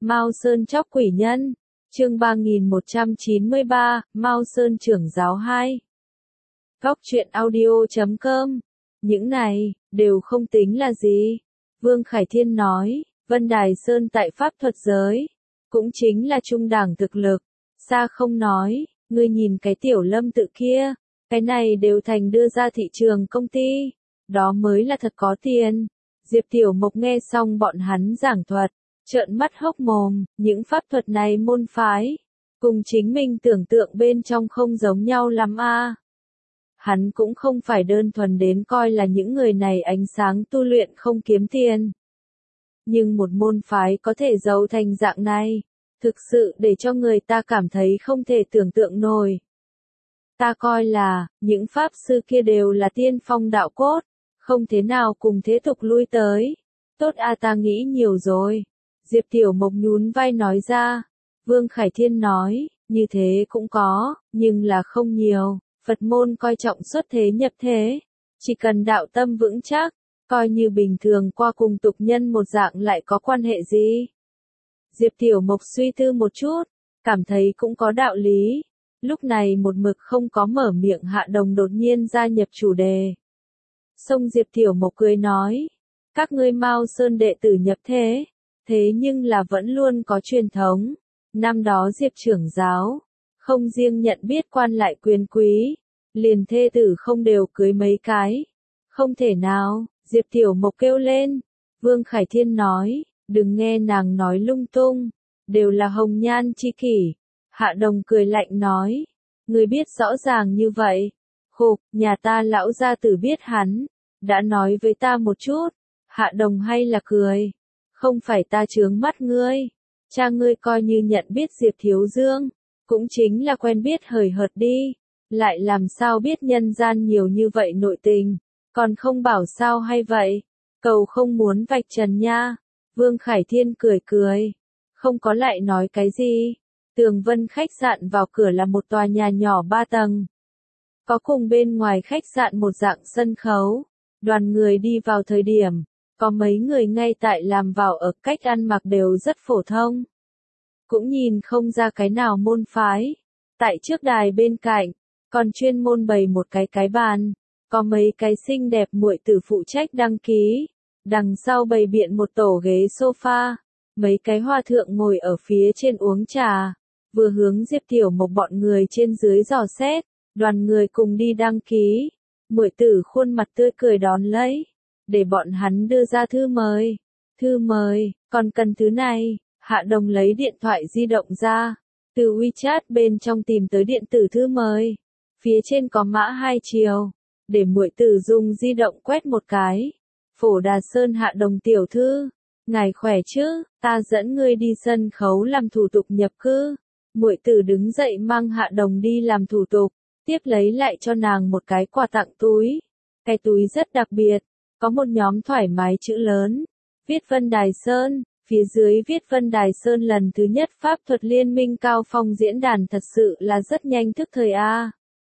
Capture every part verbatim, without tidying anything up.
Mao Sơn chóc quỷ nhân. Chương ba nghìn một trăm chín mươi ba, Mao Sơn trưởng giáo hai. Góc truyện audio chấm com. Những này, đều không tính là gì. Vương Khải Thiên nói, Vân Đài Sơn tại pháp thuật giới, cũng chính là trung đẳng thực lực. Xa không nói, ngươi nhìn cái tiểu lâm tự kia, cái này đều thành đưa ra thị trường công ty. Đó mới là thật có tiền. Diệp Tiểu Mộc nghe xong bọn hắn giảng thuật, trợn mắt hốc mồm, những pháp thuật này môn phái, cùng chính mình tưởng tượng bên trong không giống nhau lắm a. À. Hắn cũng không phải đơn thuần đến coi là những người này ánh sáng tu luyện không kiếm tiền. Nhưng một môn phái có thể giàu thành dạng này, thực sự để cho người ta cảm thấy không thể tưởng tượng nổi. Ta coi là, những pháp sư kia đều là tiên phong đạo cốt, không thế nào cùng thế tục lui tới. Tốt a, ta nghĩ nhiều rồi. Diệp Tiểu Mộc nhún vai nói ra. Vương Khải Thiên nói, như thế cũng có, nhưng là không nhiều. Phật môn coi trọng xuất thế nhập thế. Chỉ cần đạo tâm vững chắc, coi như bình thường qua cùng tục nhân một dạng lại có quan hệ gì. Diệp Tiểu Mộc suy tư một chút, cảm thấy cũng có đạo lý. Lúc này một mực không có mở miệng Hạ Đồng đột nhiên gia nhập chủ đề. Xong Diệp Tiểu Mộc cười nói, các ngươi Mao Sơn đệ tử nhập thế, thế nhưng là vẫn luôn có truyền thống. Năm đó Diệp trưởng giáo, không riêng nhận biết quan lại quyền quý, liền thê tử không đều cưới mấy cái. Không thể nào, Diệp Tiểu Mộc kêu lên. Vương Khải Thiên nói, đừng nghe nàng nói lung tung, đều là hồng nhan chi kỷ. Hạ Đồng cười lạnh nói, người biết rõ ràng như vậy. Khục, nhà ta lão gia tử biết hắn, đã nói với ta một chút. Hạ Đồng hay là cười, không phải ta chướng mắt ngươi, cha ngươi coi như nhận biết Diệp Thiếu Dương, cũng chính là quen biết hời hợt đi, lại làm sao biết nhân gian nhiều như vậy nội tình, còn không bảo sao hay vậy, cầu không muốn vạch trần nha. Vương Khải Thiên cười cười, không có lại nói cái gì. Tường Vân khách sạn vào cửa là một tòa nhà nhỏ ba tầng, có cùng bên ngoài khách sạn một dạng sân khấu. Đoàn người đi vào thời điểm, có mấy người ngay tại làm vào ở cách ăn mặc đều rất phổ thông. Cũng nhìn không ra cái nào môn phái. Tại trước đài bên cạnh, còn chuyên môn bày một cái cái bàn, có mấy cái xinh đẹp muội tử phụ trách đăng ký. Đằng sau bày biện một tổ ghế sofa, mấy cái hoa thượng ngồi ở phía trên uống trà, vừa hướng Diệp Tiểu Mộc bọn người trên dưới dò xét. Đoàn người cùng đi đăng ký. Muội tử khuôn mặt tươi cười đón lấy, để bọn hắn đưa ra thư mời. Thư mời, còn cần thứ này. Hạ Đồng lấy điện thoại di động ra, từ WeChat bên trong tìm tới điện tử thư mời. Phía trên có mã hai chiều, để muội tử dùng di động quét một cái. Phổ Đà Sơn Hạ Đồng tiểu thư, ngài khỏe chứ, ta dẫn ngươi đi sân khấu làm thủ tục nhập cư. Muội tử đứng dậy mang Hạ Đồng đi làm thủ tục. Tiếp lấy lại cho nàng một cái quà tặng túi. Cái túi rất đặc biệt, có một nhóm thoải mái chữ lớn, viết Vân Đài Sơn, phía dưới viết Vân Đài Sơn lần thứ nhất pháp thuật liên minh cao phong diễn đàn, thật sự là rất nhanh thức thời a.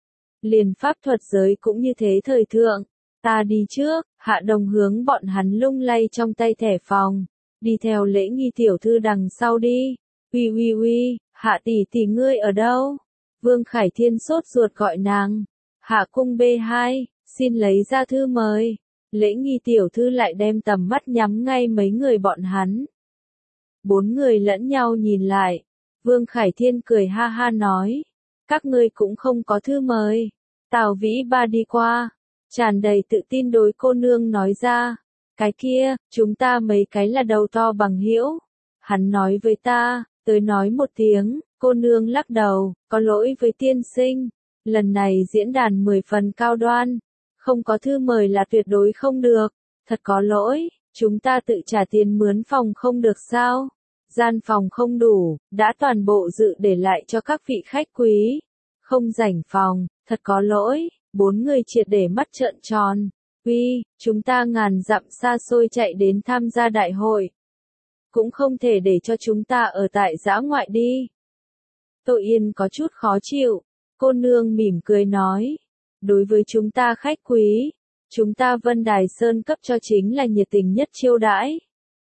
Liền pháp thuật giới cũng như thế thời thượng. Ta đi trước. Hạ Đồng hướng bọn hắn lung lay trong tay thẻ phòng, đi theo Lễ Nghi tiểu thư đằng sau đi. Uy uy uy, Hạ tỷ tỷ ngươi ở đâu? Vương Khải Thiên sốt ruột gọi nàng. Hạ cung bê hai, xin lấy ra thư mời. Lễ Nghi tiểu thư lại đem tầm mắt nhắm ngay mấy người bọn hắn. Bốn người lẫn nhau nhìn lại. Vương Khải Thiên cười ha ha nói, các ngươi cũng không có thư mời. Tào Vĩ Ba đi qua, tràn đầy tự tin đối cô nương nói ra, cái kia, chúng ta mấy cái là đầu to bằng hữu. Hắn nói với ta, tới nói một tiếng. Cô nương lắc đầu, có lỗi với tiên sinh, lần này diễn đàn mười phần cao đoan, không có thư mời là tuyệt đối không được, thật có lỗi, chúng ta tự trả tiền mướn phòng không được sao? Gian phòng không đủ, đã toàn bộ dự để lại cho các vị khách quý, không rảnh phòng, thật có lỗi. Bốn người triệt để mắt trợn tròn. Uy, chúng ta ngàn dặm xa xôi chạy đến tham gia đại hội, cũng không thể để cho chúng ta ở tại dã ngoại đi. Tô Yên có chút khó chịu, cô nương mỉm cười nói, đối với chúng ta khách quý, chúng ta Vân Đài Sơn cấp cho chính là nhiệt tình nhất chiêu đãi.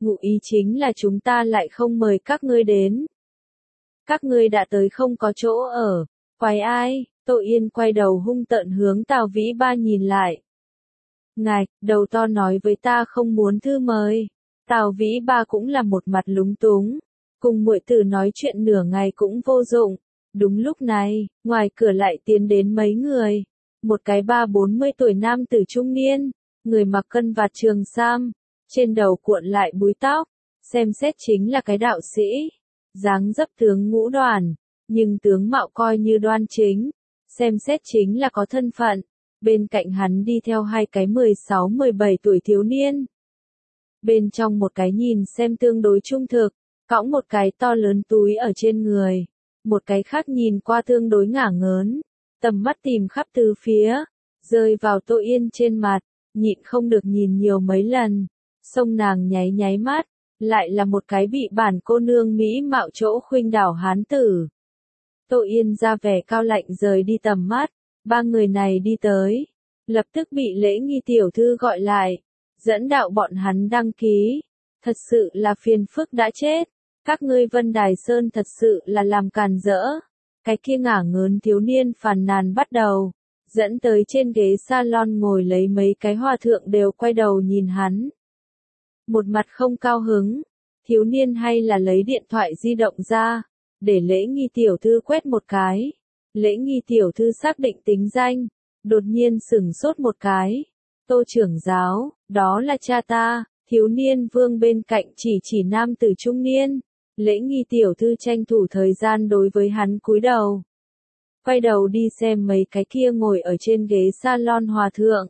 ngụ ý chính là chúng ta lại không mời các ngươi đến. Các ngươi đã tới không có chỗ ở, quái ai? Tô Yên quay đầu hung tợn hướng Tào Vĩ Ba nhìn lại. Ngài, đầu to nói với ta không muốn thư mời. Tào Vĩ Ba cũng là một mặt lúng túng, cùng muội tử nói chuyện nửa ngày cũng vô dụng. Đúng lúc này, ngoài cửa lại tiến đến mấy người, một cái ba bốn mươi tuổi nam tử trung niên, người mặc cân vạt trường sam, trên đầu cuộn lại búi tóc, xem xét chính là cái đạo sĩ, dáng dấp tướng ngũ đoàn, nhưng tướng mạo coi như đoan chính, xem xét chính là có thân phận. Bên cạnh hắn đi theo hai cái mười sáu mười bảy tuổi thiếu niên. Bên trong một cái nhìn xem tương đối trung thực, cõng một cái to lớn túi ở trên người, một cái khác nhìn qua tương đối ngả ngớn, tầm mắt tìm khắp tứ phía, rơi vào Tô Yên trên mặt, nhịn không được nhìn nhiều mấy lần, xông nàng nháy nháy mắt, lại là một cái bị bản cô nương Mỹ mạo chỗ khuynh đảo hán tử. Tô Yên ra vẻ cao lạnh rời đi tầm mắt, ba người này đi tới, lập tức bị Lễ Nghi tiểu thư gọi lại, dẫn đạo bọn hắn đăng ký, thật sự là phiền phức đã chết, các ngươi Vân Đài Sơn thật sự là làm càn rỡ, cái kia ngả ngớn thiếu niên phàn nàn bắt đầu, dẫn tới trên ghế salon ngồi lấy mấy cái hòa thượng đều quay đầu nhìn hắn. Một mặt không cao hứng, thiếu niên hay là lấy điện thoại di động ra, để Lễ Nghi tiểu thư quét một cái. Lễ Nghi tiểu thư xác định tính danh, đột nhiên sửng sốt một cái. Tô trưởng giáo, đó là cha ta. Thiếu niên vương bên cạnh chỉ chỉ nam tử trung niên. Lễ Nghi tiểu thư tranh thủ thời gian đối với hắn cúi đầu. Quay đầu đi xem mấy cái kia ngồi ở trên ghế salon hòa thượng.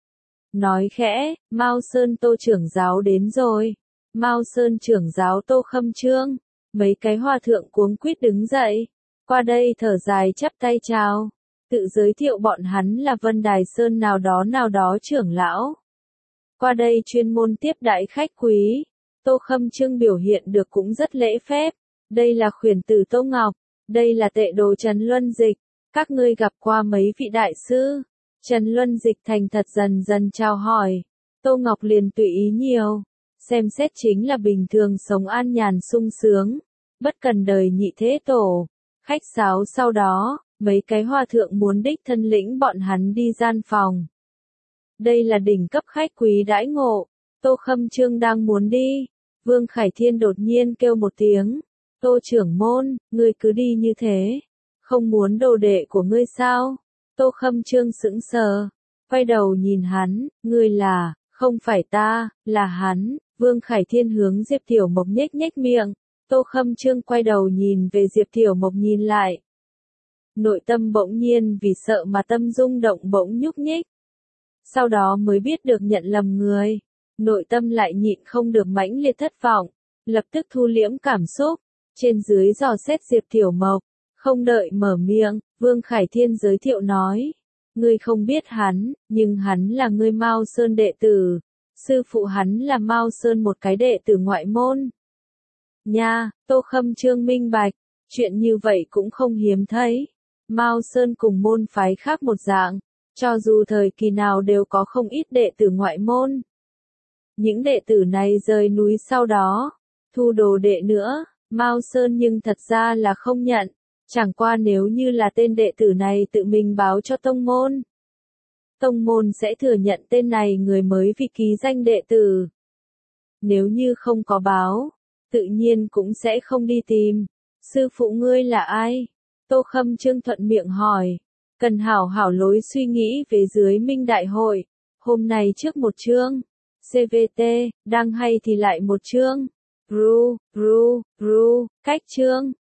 Nói khẽ, Mao Sơn Tô trưởng giáo đến rồi. Mao Sơn trưởng giáo Tô Khâm Trương. Mấy cái hòa thượng cuống quýt đứng dậy. Qua đây thở dài chắp tay chào. Tự giới thiệu bọn hắn là Vân Đài Sơn nào đó nào đó trưởng lão. Qua đây chuyên môn tiếp đãi khách quý. Tô Khâm Trương biểu hiện được cũng rất lễ phép. Đây là khuyển tử Tô Ngọc. Đây là tệ đồ Trần Luân Dịch. Các ngươi gặp qua mấy vị đại sư. Trần Luân Dịch thành thật dần dần chào hỏi. Tô Ngọc liền tùy ý nhiều. Xem xét chính là bình thường sống an nhàn sung sướng. Bất cần đời nhị thế tổ. Khách sáo sau đó, mấy cái hòa thượng muốn đích thân lĩnh bọn hắn đi gian phòng. Đây là đỉnh cấp khách quý đãi ngộ. Tô Khâm Trương đang muốn đi. Vương Khải Thiên đột nhiên kêu một tiếng. Tô trưởng môn, ngươi cứ đi như thế. Không muốn đồ đệ của ngươi sao? Tô Khâm Trương sững sờ. Quay đầu nhìn hắn, ngươi là, không phải ta, là hắn. Vương Khải Thiên hướng Diệp Tiểu Mộc nhếch nhếch miệng. Tô Khâm Trương quay đầu nhìn về Diệp Tiểu Mộc nhìn lại. Nội tâm bỗng nhiên vì sợ mà tâm rung động bỗng nhúc nhích. Sau đó mới biết được nhận lầm người. Nội tâm lại nhịn không được mãnh liệt thất vọng. Lập tức thu liễm cảm xúc. Trên dưới dò xét Diệp Tiểu Mộc. Không đợi mở miệng, Vương Khải Thiên giới thiệu nói. Ngươi không biết hắn, nhưng hắn là ngươi Mao Sơn đệ tử. Sư phụ hắn là Mao Sơn một cái đệ tử ngoại môn. Nha, Tô Khâm Trương minh bạch, chuyện như vậy cũng không hiếm thấy. Mao Sơn cùng môn phái khác một dạng, cho dù thời kỳ nào đều có không ít đệ tử ngoại môn. Những đệ tử này rời núi sau đó, thu đồ đệ nữa, Mao Sơn nhưng thật ra là không nhận, chẳng qua nếu như là tên đệ tử này tự mình báo cho tông môn. Tông môn sẽ thừa nhận tên này người mới vì ký danh đệ tử. Nếu như không có báo, tự nhiên cũng sẽ không đi tìm. Sư phụ ngươi là ai? Tô Khâm Trương thuận miệng hỏi. Cần hảo hảo lối suy nghĩ về dưới Minh Đại hội. Hôm nay trước một chương. xê vê tê, đang hay thì lại một chương. Ru, ru, ru, cách chương.